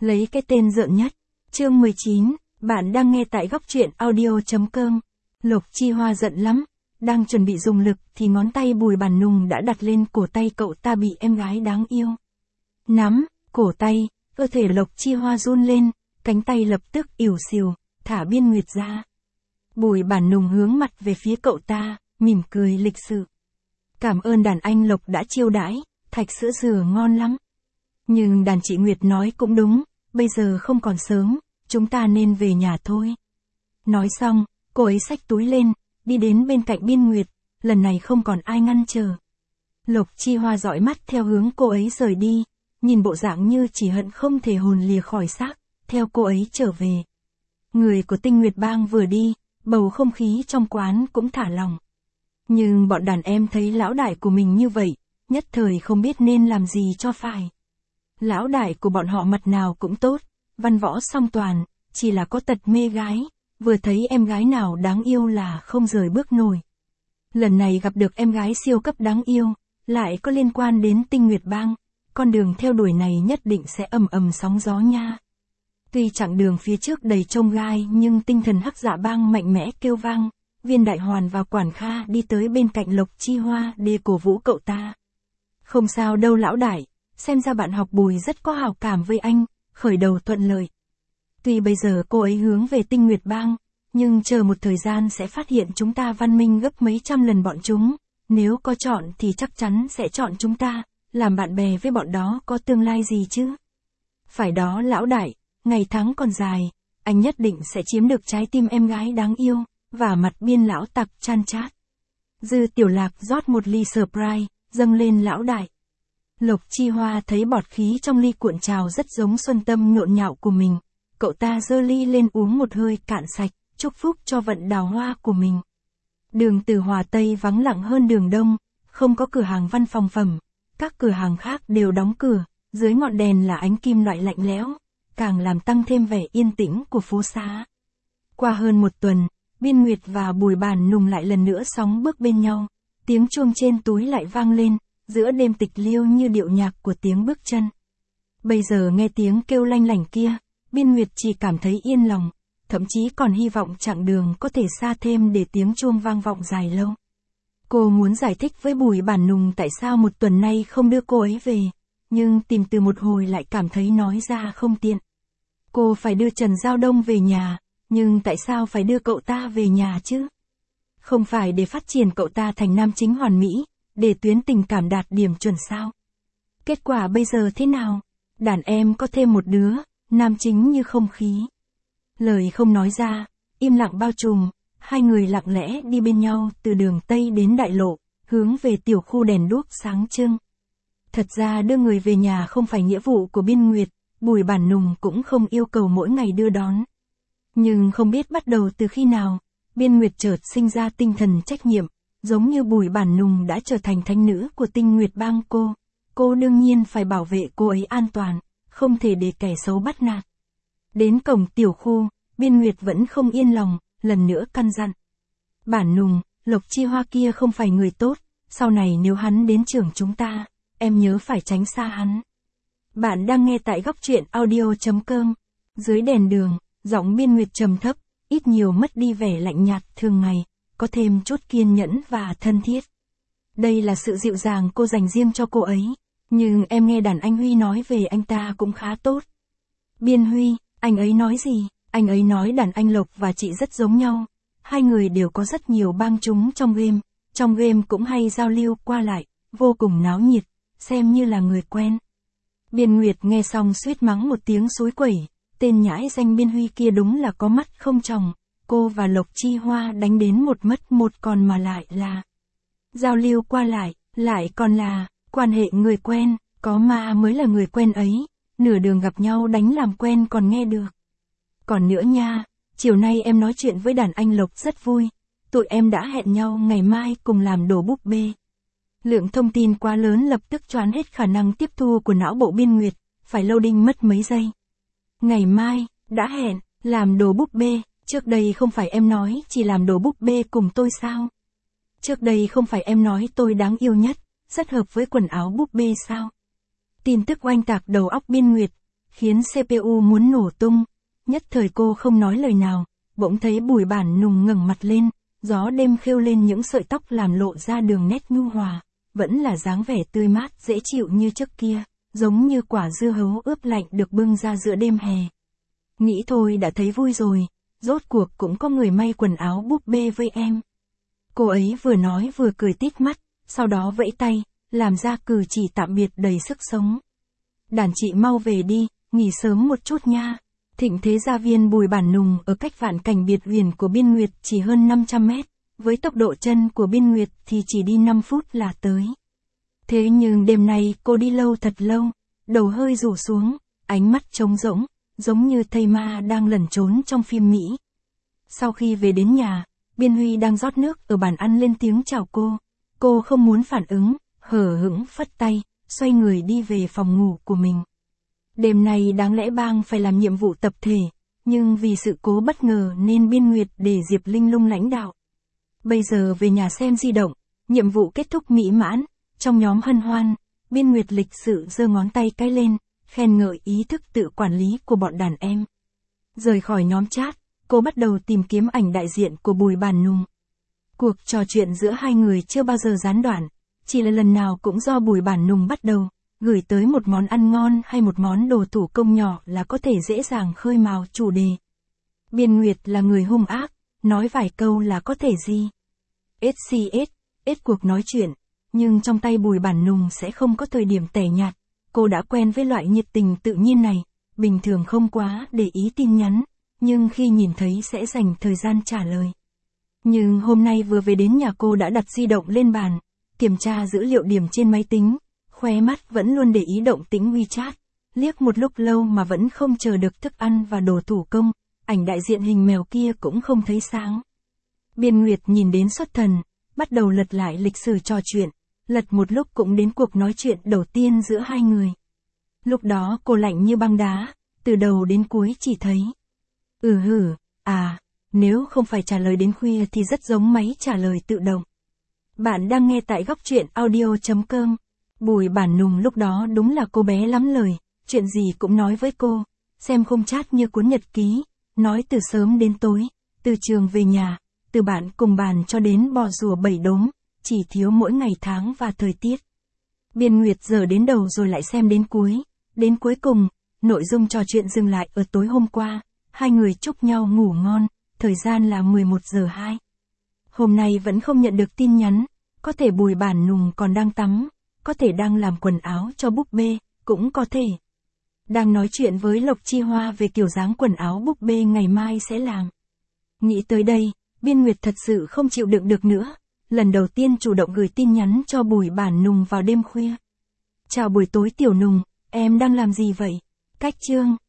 Lấy cái tên rợn nhất. Chương 19, bạn đang nghe tại góc truyện audio.com. Lộc Chi Hoa giận lắm, đang chuẩn bị dùng lực thì ngón tay Bùi Bản Nùng đã đặt lên cổ tay cậu ta bị em gái đáng yêu nắm cổ tay, cơ thể Lộc Chi Hoa run lên, cánh tay lập tức ỉu xìu, thả Biên Nguyệt ra. Bùi Bản Nùng hướng mặt về phía cậu ta, mỉm cười lịch sự. Cảm ơn đàn anh Lộc đã chiêu đãi, thạch sữa dừa ngon lắm. Nhưng đàn chị Nguyệt nói cũng đúng, bây giờ không còn sớm, chúng ta nên về nhà thôi. Nói xong, cô ấy xách túi lên, đi đến bên cạnh Biên Nguyệt, lần này không còn ai ngăn trở. Lộc Chi Hoa dõi mắt theo hướng cô ấy rời đi, nhìn bộ dạng như chỉ hận không thể hồn lìa khỏi xác, theo cô ấy trở về. Người của Tinh Nguyệt Bang vừa đi, bầu không khí trong quán cũng thả lỏng. Nhưng bọn đàn em thấy lão đại của mình như vậy, nhất thời không biết nên làm gì cho phải. Lão đại của bọn họ mặt nào cũng tốt, văn võ song toàn, chỉ là có tật mê gái, vừa thấy em gái nào đáng yêu là không rời bước nổi. Lần này gặp được em gái siêu cấp đáng yêu, lại có liên quan đến Tinh Nguyệt Bang, con đường theo đuổi này nhất định sẽ ầm ầm sóng gió nha. Tuy chặng đường phía trước đầy chông gai nhưng tinh thần Hắc Dạ Bang mạnh mẽ kêu vang, Viên Đại Hoàn và Quản Kha đi tới bên cạnh Lộc Chi Hoa để cổ vũ cậu ta. Không sao đâu lão đại, xem ra bạn học Bùi rất có hảo cảm với anh, khởi đầu thuận lợi. Tuy bây giờ cô ấy hướng về Tinh Nguyệt Bang, nhưng chờ một thời gian sẽ phát hiện chúng ta văn minh gấp mấy trăm lần bọn chúng, nếu có chọn thì chắc chắn sẽ chọn chúng ta, làm bạn bè với bọn đó có tương lai gì chứ? Phải đó lão đại, ngày tháng còn dài, anh nhất định sẽ chiếm được trái tim em gái đáng yêu, và mặt Biên lão tặc chan chát. Dư Tiểu Lạc rót một ly Sprite, dâng lên lão đại. Lộc Chi Hoa thấy bọt khí trong ly cuộn trào rất giống Xuân Tâm nhộn nhạo của mình. Cậu ta giơ ly lên uống một hơi cạn sạch, chúc phúc cho vận đào hoa của mình. Đường từ Hòa Tây vắng lặng hơn đường Đông, không có cửa hàng văn phòng phẩm. Các cửa hàng khác đều đóng cửa, dưới ngọn đèn là ánh kim loại lạnh lẽo, càng làm tăng thêm vẻ yên tĩnh của phố xá. Qua hơn một tuần, Biên Nguyệt và Bùi Bản Nùng lại lần nữa sóng bước bên nhau. Tiếng chuông trên túi lại vang lên, giữa đêm tịch liêu như điệu nhạc của tiếng bước chân. Bây giờ nghe tiếng kêu lanh lảnh kia, Biên Nguyệt chỉ cảm thấy yên lòng, thậm chí còn hy vọng chặng đường có thể xa thêm để tiếng chuông vang vọng dài lâu. Cô muốn giải thích với Bùi Bản Nùng tại sao một tuần nay không đưa cô ấy về, nhưng tìm từ một hồi lại cảm thấy nói ra không tiện. Cô phải đưa Trần Giao Đông về nhà, nhưng tại sao phải đưa cậu ta về nhà chứ? Không phải để phát triển cậu ta thành nam chính hoàn mỹ, để tuyến tình cảm đạt điểm chuẩn sao? Kết quả bây giờ thế nào? Đàn em có thêm một đứa, nam chính như không khí. Lời không nói ra, im lặng bao trùm, hai người lặng lẽ đi bên nhau từ đường Tây đến đại lộ, hướng về tiểu khu đèn đuốc sáng trưng. Thật ra đưa người về nhà không phải nghĩa vụ của Biên Nguyệt, Bùi Bản Nùng cũng không yêu cầu mỗi ngày đưa đón. Nhưng không biết bắt đầu từ khi nào, Biên Nguyệt chợt sinh ra tinh thần trách nhiệm, giống như Bùi Bản Nùng đã trở thành thánh nữ của Tinh Nguyệt Bang cô đương nhiên phải bảo vệ cô ấy an toàn, không thể để kẻ xấu bắt nạt. Đến cổng tiểu khu, Biên Nguyệt vẫn không yên lòng, lần nữa căn dặn. Bản Nùng, Lộc Chi Hoa kia không phải người tốt, sau này nếu hắn đến trường chúng ta, em nhớ phải tránh xa hắn. Bạn đang nghe tại góc truyện audio.com. Dưới đèn đường, giọng Biên Nguyệt trầm thấp, ít nhiều mất đi vẻ lạnh nhạt thường ngày, có thêm chút kiên nhẫn và thân thiết. Đây là sự dịu dàng cô dành riêng cho cô ấy, nhưng em nghe đàn anh Huy nói về anh ta cũng khá tốt. Biên Huy, anh ấy nói gì? Anh ấy nói đàn anh Lộc và chị rất giống nhau, hai người đều có rất nhiều bang chúng trong game cũng hay giao lưu qua lại, vô cùng náo nhiệt, xem như là người quen. Biên Nguyệt nghe xong suýt mắng một tiếng xối quẩy, tên nhãi danh Biên Huy kia đúng là có mắt không tròng, cô và Lộc Chi Hoa đánh đến một mất một còn mà lại là giao lưu qua lại còn là quan hệ người quen, có ma mới là người quen ấy, nửa đường gặp nhau đánh làm quen còn nghe được. Còn nữa nha, chiều nay em nói chuyện với đàn anh Lộc rất vui, tụi em đã hẹn nhau ngày mai cùng làm đồ búp bê. Lượng thông tin quá lớn lập tức choán hết khả năng tiếp thu của não bộ Biên Nguyệt, phải loading mất mấy giây. Ngày mai, đã hẹn, làm đồ búp bê, trước đây không phải em nói chỉ làm đồ búp bê cùng tôi sao? Trước đây không phải em nói tôi đáng yêu nhất, rất hợp với quần áo búp bê sao? Tin tức oanh tạc đầu óc Biên Nguyệt, khiến CPU muốn nổ tung. Nhất thời cô không nói lời nào, bỗng thấy Bùi Bản Nùng ngẩng mặt lên, gió đêm khêu lên những sợi tóc làm lộ ra đường nét nhu hòa, vẫn là dáng vẻ tươi mát dễ chịu như trước kia, giống như quả dưa hấu ướp lạnh được bưng ra giữa đêm hè. Nghĩ thôi đã thấy vui rồi, rốt cuộc cũng có người may quần áo búp bê với em. Cô ấy vừa nói vừa cười tít mắt, sau đó vẫy tay, làm ra cử chỉ tạm biệt đầy sức sống. Đàn chị mau về đi, nghỉ sớm một chút nha. Thịnh thế gia viên Bùi Bản Nùng ở cách vạn cảnh biệt huyền của Biên Nguyệt chỉ hơn 500 mét, với tốc độ chân của Biên Nguyệt thì chỉ đi 5 phút là tới. Thế nhưng đêm nay cô đi lâu thật lâu, đầu hơi rủ xuống, ánh mắt trống rỗng, giống như thây ma đang lẩn trốn trong phim Mỹ. Sau khi về đến nhà, Biên Huy đang rót nước ở bàn ăn lên tiếng chào cô không muốn phản ứng, hờ hững phất tay, xoay người đi về phòng ngủ của mình. Đêm nay đáng lẽ bang phải làm nhiệm vụ tập thể, nhưng vì sự cố bất ngờ nên Biên Nguyệt để Diệp Linh Lung lãnh đạo. Bây giờ về nhà xem di động, nhiệm vụ kết thúc mỹ mãn, trong nhóm hân hoan, Biên Nguyệt lịch sự giơ ngón tay cái lên, khen ngợi ý thức tự quản lý của bọn đàn em. Rời khỏi nhóm chat, cô bắt đầu tìm kiếm ảnh đại diện của Bùi Bản Nùng. Cuộc trò chuyện giữa hai người chưa bao giờ gián đoạn, chỉ là lần nào cũng do Bùi Bản Nùng bắt đầu, gửi tới một món ăn ngon hay một món đồ thủ công nhỏ là có thể dễ dàng khơi mào chủ đề. Biên Nguyệt là người hung ác, nói vài câu là có thể gì. Hết cuộc nói chuyện, nhưng trong tay Bùi Bản Nùng sẽ không có thời điểm tẻ nhạt, cô đã quen với loại nhiệt tình tự nhiên này, bình thường không quá để ý tin nhắn, nhưng khi nhìn thấy sẽ dành thời gian trả lời. Nhưng hôm nay vừa về đến nhà cô đã đặt di động lên bàn, kiểm tra dữ liệu điểm trên máy tính, khóe mắt vẫn luôn để ý động tĩnh WeChat, liếc một lúc lâu mà vẫn không chờ được thức ăn và đồ thủ công, ảnh đại diện hình mèo kia cũng không thấy sáng. Biên Nguyệt nhìn đến xuất thần, bắt đầu lật lại lịch sử trò chuyện, lật một lúc cũng đến cuộc nói chuyện đầu tiên giữa hai người. Lúc đó cô lạnh như băng đá, từ đầu đến cuối chỉ thấy. Nếu không phải trả lời đến khuya thì rất giống máy trả lời tự động. Bạn đang nghe tại góc truyện audio.com. Bùi Bản Nùng lúc đó đúng là cô bé lắm lời, chuyện gì cũng nói với cô, xem không chat như cuốn nhật ký, nói từ sớm đến tối, từ trường về nhà, từ bạn cùng bàn cho đến bò rùa bảy đốm, chỉ thiếu mỗi ngày tháng và thời tiết. Biên Nguyệt giờ đến đầu rồi lại xem đến cuối cùng, nội dung trò chuyện dừng lại ở tối hôm qua, hai người chúc nhau ngủ ngon, thời gian là 11 giờ 2. Hôm nay vẫn không nhận được tin nhắn, có thể Bùi Bản Nùng còn đang tắm, có thể đang làm quần áo cho búp bê, cũng có thể đang nói chuyện với Lộc Chi Hoa về kiểu dáng quần áo búp bê ngày mai sẽ làm. Nghĩ tới đây, Biên Nguyệt thật sự không chịu đựng được nữa, lần đầu tiên chủ động gửi tin nhắn cho Bùi Bản Nùng vào đêm khuya. Chào buổi tối Tiểu Nùng, em đang làm gì vậy? Cách chương